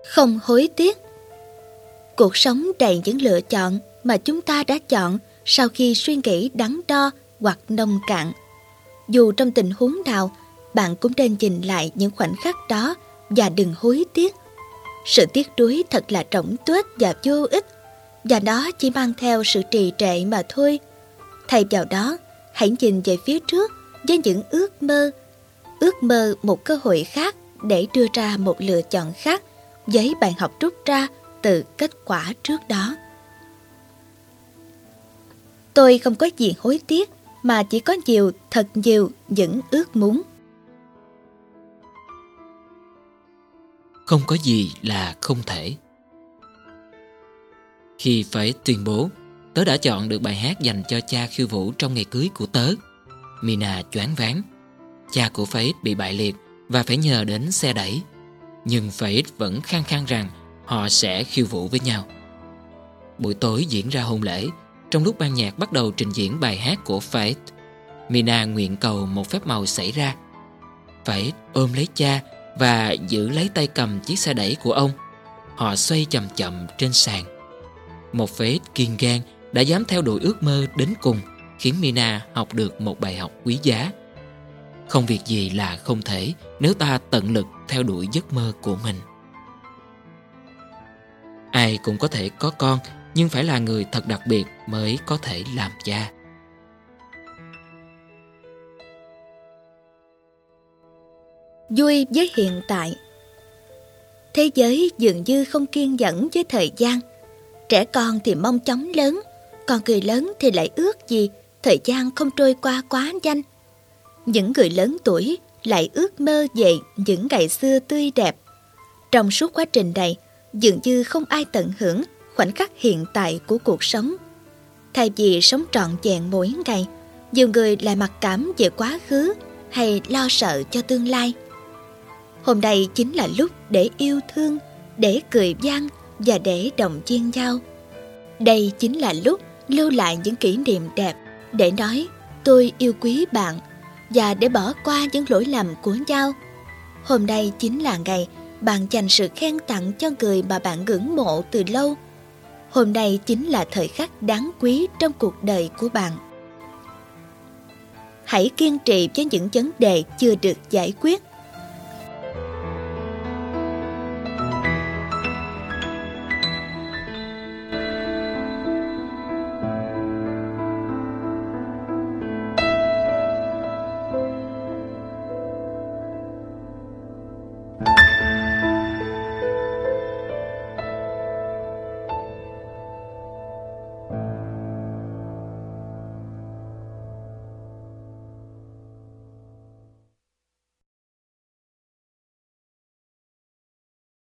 Không hối tiếc. Cuộc sống đầy những lựa chọn mà chúng ta đã chọn sau khi suy nghĩ đắn đo hoặc nông cạn. Dù trong tình huống nào, bạn cũng nên nhìn lại những khoảnh khắc đó và đừng hối tiếc. Sự tiếc nuối thật là rỗng tuếch và vô ích, và nó chỉ mang theo sự trì trệ mà thôi. Thay vào đó, hãy nhìn về phía trước với những ước mơ một cơ hội khác để đưa ra một lựa chọn khác với bài học rút ra từ kết quả trước đó. Tôi không có gì hối tiếc, mà chỉ có thật nhiều những ước muốn. Không có gì là không thể. Khi phải tuyên bố tớ đã chọn được bài hát dành cho cha khiêu vũ trong ngày cưới của tớ, Mina choáng váng. Cha của Faith bị bại liệt và phải nhờ đến xe đẩy, nhưng Faith vẫn khăng khăng rằng họ sẽ khiêu vũ với nhau. Buổi tối diễn ra hôn lễ. Trong lúc ban nhạc bắt đầu trình diễn bài hát của Faith, Mina nguyện cầu một phép màu xảy ra. Faith ôm lấy cha và giữ lấy tay cầm chiếc xe đẩy của ông. Họ xoay chậm chậm trên sàn. Một Faith kiên gan đã dám theo đuổi ước mơ đến cùng, khiến Mina học được một bài học quý giá. Không việc gì là không thể nếu ta tận lực theo đuổi giấc mơ của mình. Ai cũng có thể có con, nhưng phải là người thật đặc biệt mới có thể làm cha. Vui với hiện tại. Thế giới dường như không kiên nhẫn với thời gian. Trẻ con thì mong chóng lớn, còn người lớn thì lại ước gì thời gian không trôi qua quá nhanh. Những người lớn tuổi lại ước mơ về những ngày xưa tươi đẹp. Trong suốt quá trình này, dường như không ai tận hưởng khoảnh khắc hiện tại của cuộc sống. Thay vì sống trọn vẹn mỗi ngày, nhiều người lại mặc cảm về quá khứ hay lo sợ cho tương lai. Hôm nay chính là lúc để yêu thương, để cười vang và để động viên nhau. Đây chính là lúc lưu lại những kỷ niệm đẹp, để nói tôi yêu quý bạn, và để bỏ qua những lỗi lầm của nhau. Hôm nay chính là ngày bạn dành sự khen tặng cho người mà bạn ngưỡng mộ từ lâu. Hôm nay chính là thời khắc đáng quý trong cuộc đời của bạn. Hãy kiên trì với những vấn đề chưa được giải quyết.